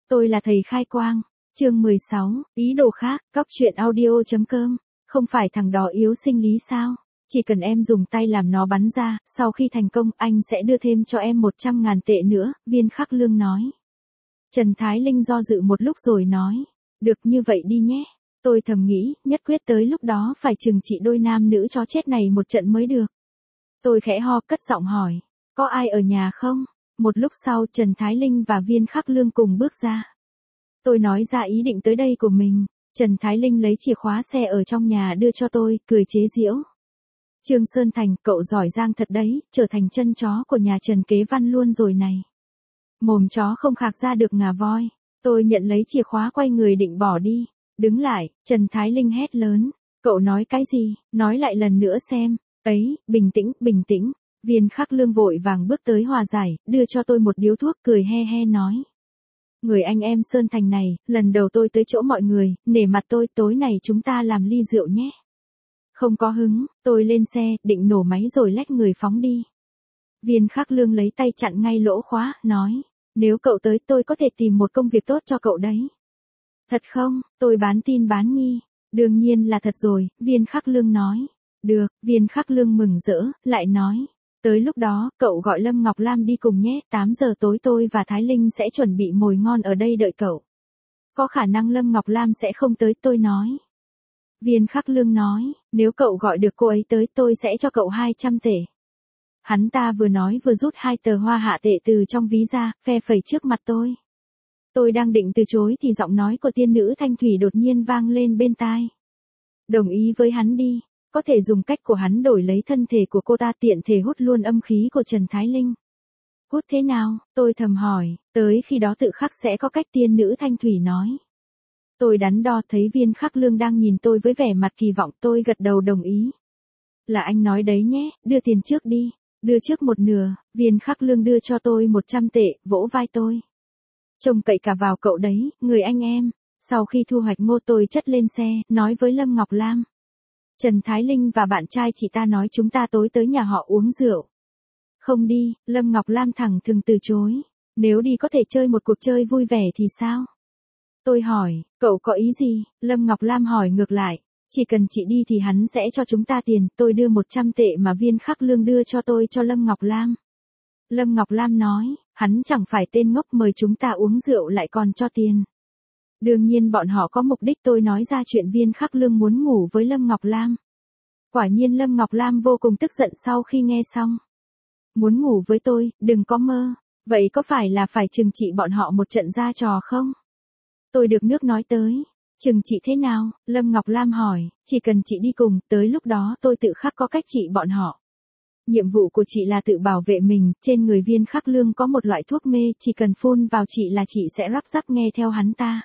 Tôi là thầy khai quang. Chương 16, ý đồ khác, góc truyện audio.com. Không phải thằng đó yếu sinh lý sao? Chỉ cần em dùng tay làm nó bắn ra, sau khi thành công anh sẽ đưa thêm cho em 100.000 tệ nữa, Viên Khắc Lương nói. Trần Thái Linh do dự một lúc rồi nói. Được như vậy đi nhé. Tôi thầm nghĩ, nhất quyết tới lúc đó phải trừng trị đôi nam nữ chó chết này một trận mới được. Tôi khẽ ho cất giọng hỏi. Có ai ở nhà không? Một lúc sau Trần Thái Linh và Viên Khắc Lương cùng bước ra. Tôi nói ra ý định tới đây của mình. Trần Thái Linh lấy chìa khóa xe ở trong nhà đưa cho tôi, cười chế giễu. Trương Sơn Thành, cậu giỏi giang thật đấy, trở thành chân chó của nhà Trần Kế Văn luôn rồi này. Mồm chó không khạc ra được ngà voi. Tôi nhận lấy chìa khóa quay người định bỏ đi. Đứng lại, Trần Thái Linh hét lớn. Cậu nói cái gì, nói lại lần nữa xem. Ấy, bình tĩnh, bình tĩnh. Viên Khắc Lương vội vàng bước tới hòa giải, đưa cho tôi một điếu thuốc cười he he nói. Người anh em Sơn Thành này, lần đầu tôi tới chỗ mọi người, nể mặt tôi, tối này chúng ta làm ly rượu nhé. Không có hứng, tôi lên xe, định nổ máy rồi lách người phóng đi. Viên Khắc Lương lấy tay chặn ngay lỗ khóa, nói. Nếu cậu tới tôi có thể tìm một công việc tốt cho cậu đấy. Thật không? Tôi bán tin bán nghi. Đương nhiên là thật rồi, Viên Khắc Lương nói. Được, Viên Khắc Lương mừng rỡ, lại nói. Tới lúc đó, cậu gọi Lâm Ngọc Lam đi cùng nhé, 8 giờ tối tôi và Thái Linh sẽ chuẩn bị mồi ngon ở đây đợi cậu. Có khả năng Lâm Ngọc Lam sẽ không tới, tôi nói. Viên Khắc Lương nói, nếu cậu gọi được cô ấy tới tôi sẽ cho cậu 200 tệ. Hắn ta vừa nói vừa rút 2 tờ hoa hạ tệ từ trong ví ra, phe phẩy trước mặt tôi. Tôi đang định từ chối thì giọng nói của tiên nữ Thanh Thủy đột nhiên vang lên bên tai. Đồng ý với hắn đi. Có thể dùng cách của hắn đổi lấy thân thể của cô ta tiện thể hút luôn âm khí của Trần Thái Linh. Hút thế nào? Tôi thầm hỏi, tới khi đó tự khắc sẽ có cách tiên nữ Thanh Thủy nói. Tôi đắn đo thấy Viên Khắc Lương đang nhìn tôi với vẻ mặt kỳ vọng, tôi gật đầu đồng ý. Là anh nói đấy nhé, đưa tiền trước đi. Đưa trước một nửa, Viên Khắc Lương đưa cho tôi 100 tệ, vỗ vai tôi. Trông cậy cả vào cậu đấy, người anh em. Sau khi thu hoạch ngô tôi chất lên xe, nói với Lâm Ngọc Lam. Trần Thái Linh và bạn trai chị ta nói chúng ta tối tới nhà họ uống rượu. Không đi, Lâm Ngọc Lam thẳng thừng từ chối. Nếu đi có thể chơi một cuộc chơi vui vẻ thì sao? Tôi hỏi, cậu có ý gì? Lâm Ngọc Lam hỏi ngược lại. Chỉ cần chị đi thì hắn sẽ cho chúng ta tiền, tôi đưa 100 tệ mà Viên Khắc Lương đưa cho tôi cho Lâm Ngọc Lam. Lâm Ngọc Lam nói, hắn chẳng phải tên ngốc mời chúng ta uống rượu lại còn cho tiền. Đương nhiên bọn họ có mục đích, tôi nói ra chuyện Viên Khắc Lương muốn ngủ với Lâm Ngọc Lam. Quả nhiên Lâm Ngọc Lam vô cùng tức giận sau khi nghe xong. Muốn ngủ với tôi, đừng có mơ. Vậy có phải là phải trừng trị bọn họ một trận ra trò không? Tôi được nước nói tới. Trừng trị thế nào? Lâm Ngọc Lam hỏi, chỉ cần chị đi cùng, tới lúc đó tôi tự khắc có cách trị bọn họ. Nhiệm vụ của chị là tự bảo vệ mình, trên người Viên Khắc Lương có một loại thuốc mê, chỉ cần phun vào chị là chị sẽ rắp rắp nghe theo hắn ta.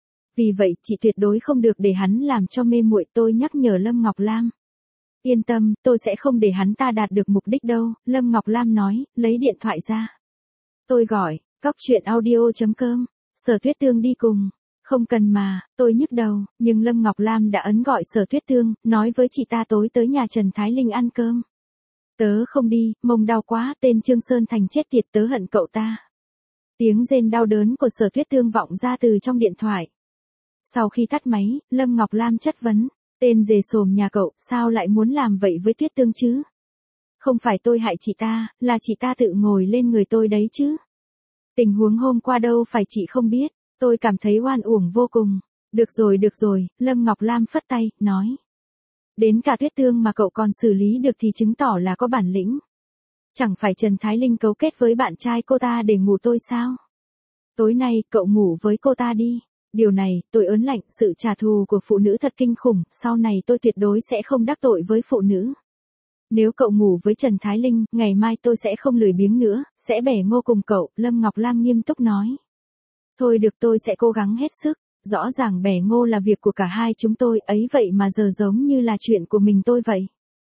Vì vậy, chị tuyệt đối không được để hắn làm cho mê muội, tôi nhắc nhở Lâm Ngọc Lam. Yên tâm, tôi sẽ không để hắn ta đạt được mục đích đâu, Lâm Ngọc Lam nói, lấy điện thoại ra. Tôi gọi, góc truyện audio.com, Sở Tuyết Tương đi cùng. Không cần mà, tôi nhức đầu, nhưng Lâm Ngọc Lam đã ấn gọi Sở Tuyết Tương, nói với chị ta tối tới nhà Trần Thái Linh ăn cơm. Tớ không đi, mông đau quá, tên Trương Sơn Thành chết tiệt, tớ hận cậu ta. Tiếng rên đau đớn của Sở Tuyết Tương vọng ra từ trong điện thoại. Sau khi tắt máy, Lâm Ngọc Lam chất vấn, tên dề xồm nhà cậu, sao lại muốn làm vậy với Tuyết Tương chứ? Không phải tôi hại chị ta, là chị ta tự ngồi lên người tôi đấy chứ. Tình huống hôm qua đâu phải chị không biết, tôi cảm thấy oan uổng vô cùng. Được rồi, Lâm Ngọc Lam phất tay, nói. Đến cả Tuyết Tương mà cậu còn xử lý được thì chứng tỏ là có bản lĩnh. Chẳng phải Trần Thái Linh cấu kết với bạn trai cô ta để ngủ tôi sao? Tối nay, cậu ngủ với cô ta đi. Điều này, tôi ớn lạnh, sự trả thù của phụ nữ thật kinh khủng, sau này tôi tuyệt đối sẽ không đắc tội với phụ nữ. Nếu cậu ngủ với Trần Thái Linh, ngày mai tôi sẽ không lười biếng nữa, sẽ bẻ ngô cùng cậu, Lâm Ngọc Lam nghiêm túc nói. Thôi được, tôi sẽ cố gắng hết sức, rõ ràng bẻ ngô là việc của cả hai chúng tôi, ấy vậy mà giờ giống như là chuyện của mình tôi vậy.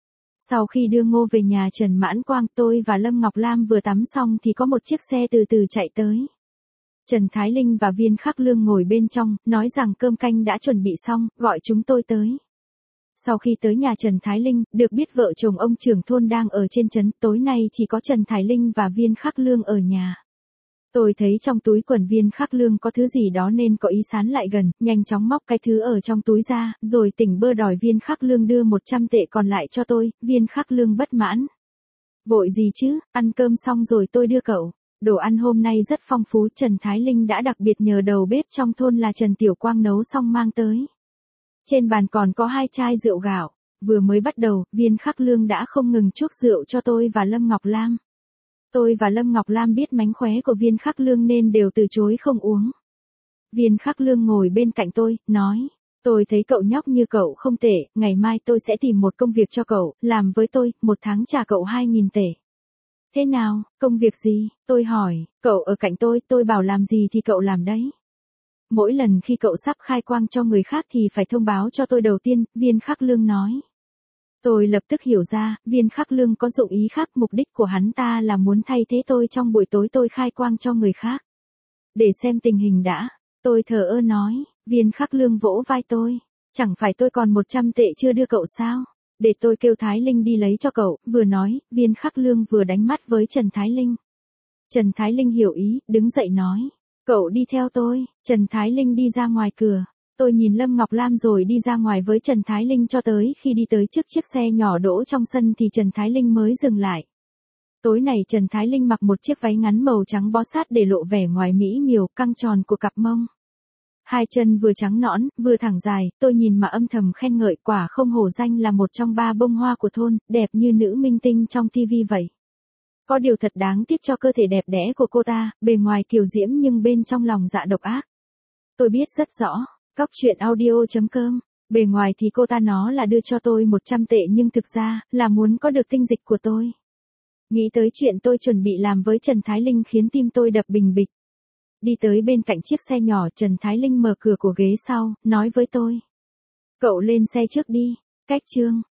Sau khi đưa ngô về nhà Trần Mãn Quang, tôi và Lâm Ngọc Lam vừa tắm xong thì có một chiếc xe từ từ chạy tới. Trần Thái Linh và Viên Khắc Lương ngồi bên trong, nói rằng cơm canh đã chuẩn bị xong, gọi chúng tôi tới. Sau khi tới nhà Trần Thái Linh, được biết vợ chồng ông trưởng thôn đang ở trên trấn, tối nay chỉ có Trần Thái Linh và Viên Khắc Lương ở nhà. Tôi thấy trong túi quần Viên Khắc Lương có thứ gì đó nên có ý sán lại gần, nhanh chóng móc cái thứ ở trong túi ra, rồi tỉnh bơ đòi Viên Khắc Lương đưa 100 tệ còn lại cho tôi. Viên Khắc Lương bất mãn. Vội gì chứ, ăn cơm xong rồi tôi đưa cậu. Đồ ăn hôm nay rất phong phú, Trần Thái Linh đã đặc biệt nhờ đầu bếp trong thôn là Trần Tiểu Quang nấu xong mang tới. Trên bàn còn có 2 chai rượu gạo. Vừa mới bắt đầu, Viên Khắc Lương đã không ngừng chuốc rượu cho tôi và Lâm Ngọc Lam. Tôi và Lâm Ngọc Lam biết mánh khóe của Viên Khắc Lương nên đều từ chối không uống. Viên Khắc Lương ngồi bên cạnh tôi, nói. Tôi thấy cậu nhóc như cậu không tệ, ngày mai tôi sẽ tìm một công việc cho cậu, làm với tôi, 1 tháng trả cậu 2.000 tệ. Thế nào, công việc gì? Tôi hỏi, cậu ở cạnh tôi bảo làm gì thì cậu làm đấy. Mỗi lần khi cậu sắp khai quang cho người khác thì phải thông báo cho tôi đầu tiên, Viên Khắc Lương nói. Tôi lập tức hiểu ra, Viên Khắc Lương có dụng ý khác, mục đích của hắn ta là muốn thay thế tôi trong buổi tối tôi khai quang cho người khác. Để xem tình hình đã, tôi thờ ơ nói, Viên Khắc Lương vỗ vai tôi, chẳng phải tôi còn 100 tệ chưa đưa cậu sao? Để tôi kêu Thái Linh đi lấy cho cậu, vừa nói, Viên Khắc Lương vừa đánh mắt với Trần Thái Linh. Trần Thái Linh hiểu ý, đứng dậy nói, cậu đi theo tôi. Trần Thái Linh đi ra ngoài cửa. Tôi nhìn Lâm Ngọc Lam rồi đi ra ngoài với Trần Thái Linh cho tới khi đi tới trước chiếc xe nhỏ đỗ trong sân thì Trần Thái Linh mới dừng lại. Tối nay Trần Thái Linh mặc một chiếc váy ngắn màu trắng bó sát để lộ vẻ ngoài mỹ miều căng tròn của cặp mông. 2 chân vừa trắng nõn, vừa thẳng dài, tôi nhìn mà âm thầm khen ngợi, quả không hổ danh là một trong 3 bông hoa của thôn, đẹp như nữ minh tinh trong tivi vậy. Có điều thật đáng tiếc cho cơ thể đẹp đẽ của cô ta, bề ngoài kiều diễm nhưng bên trong lòng dạ độc ác. Tôi biết rất rõ. Cóc truyện audio.com. Bề ngoài thì cô ta nó là đưa cho tôi 100 tệ nhưng thực ra là muốn có được tinh dịch của tôi. Nghĩ tới chuyện tôi chuẩn bị làm với Trần Thái Linh khiến tim tôi đập bình bịch. Đi tới bên cạnh chiếc xe nhỏ, Trần Thái Linh mở cửa của ghế sau, nói với tôi. Cậu lên xe trước đi. Cách chương.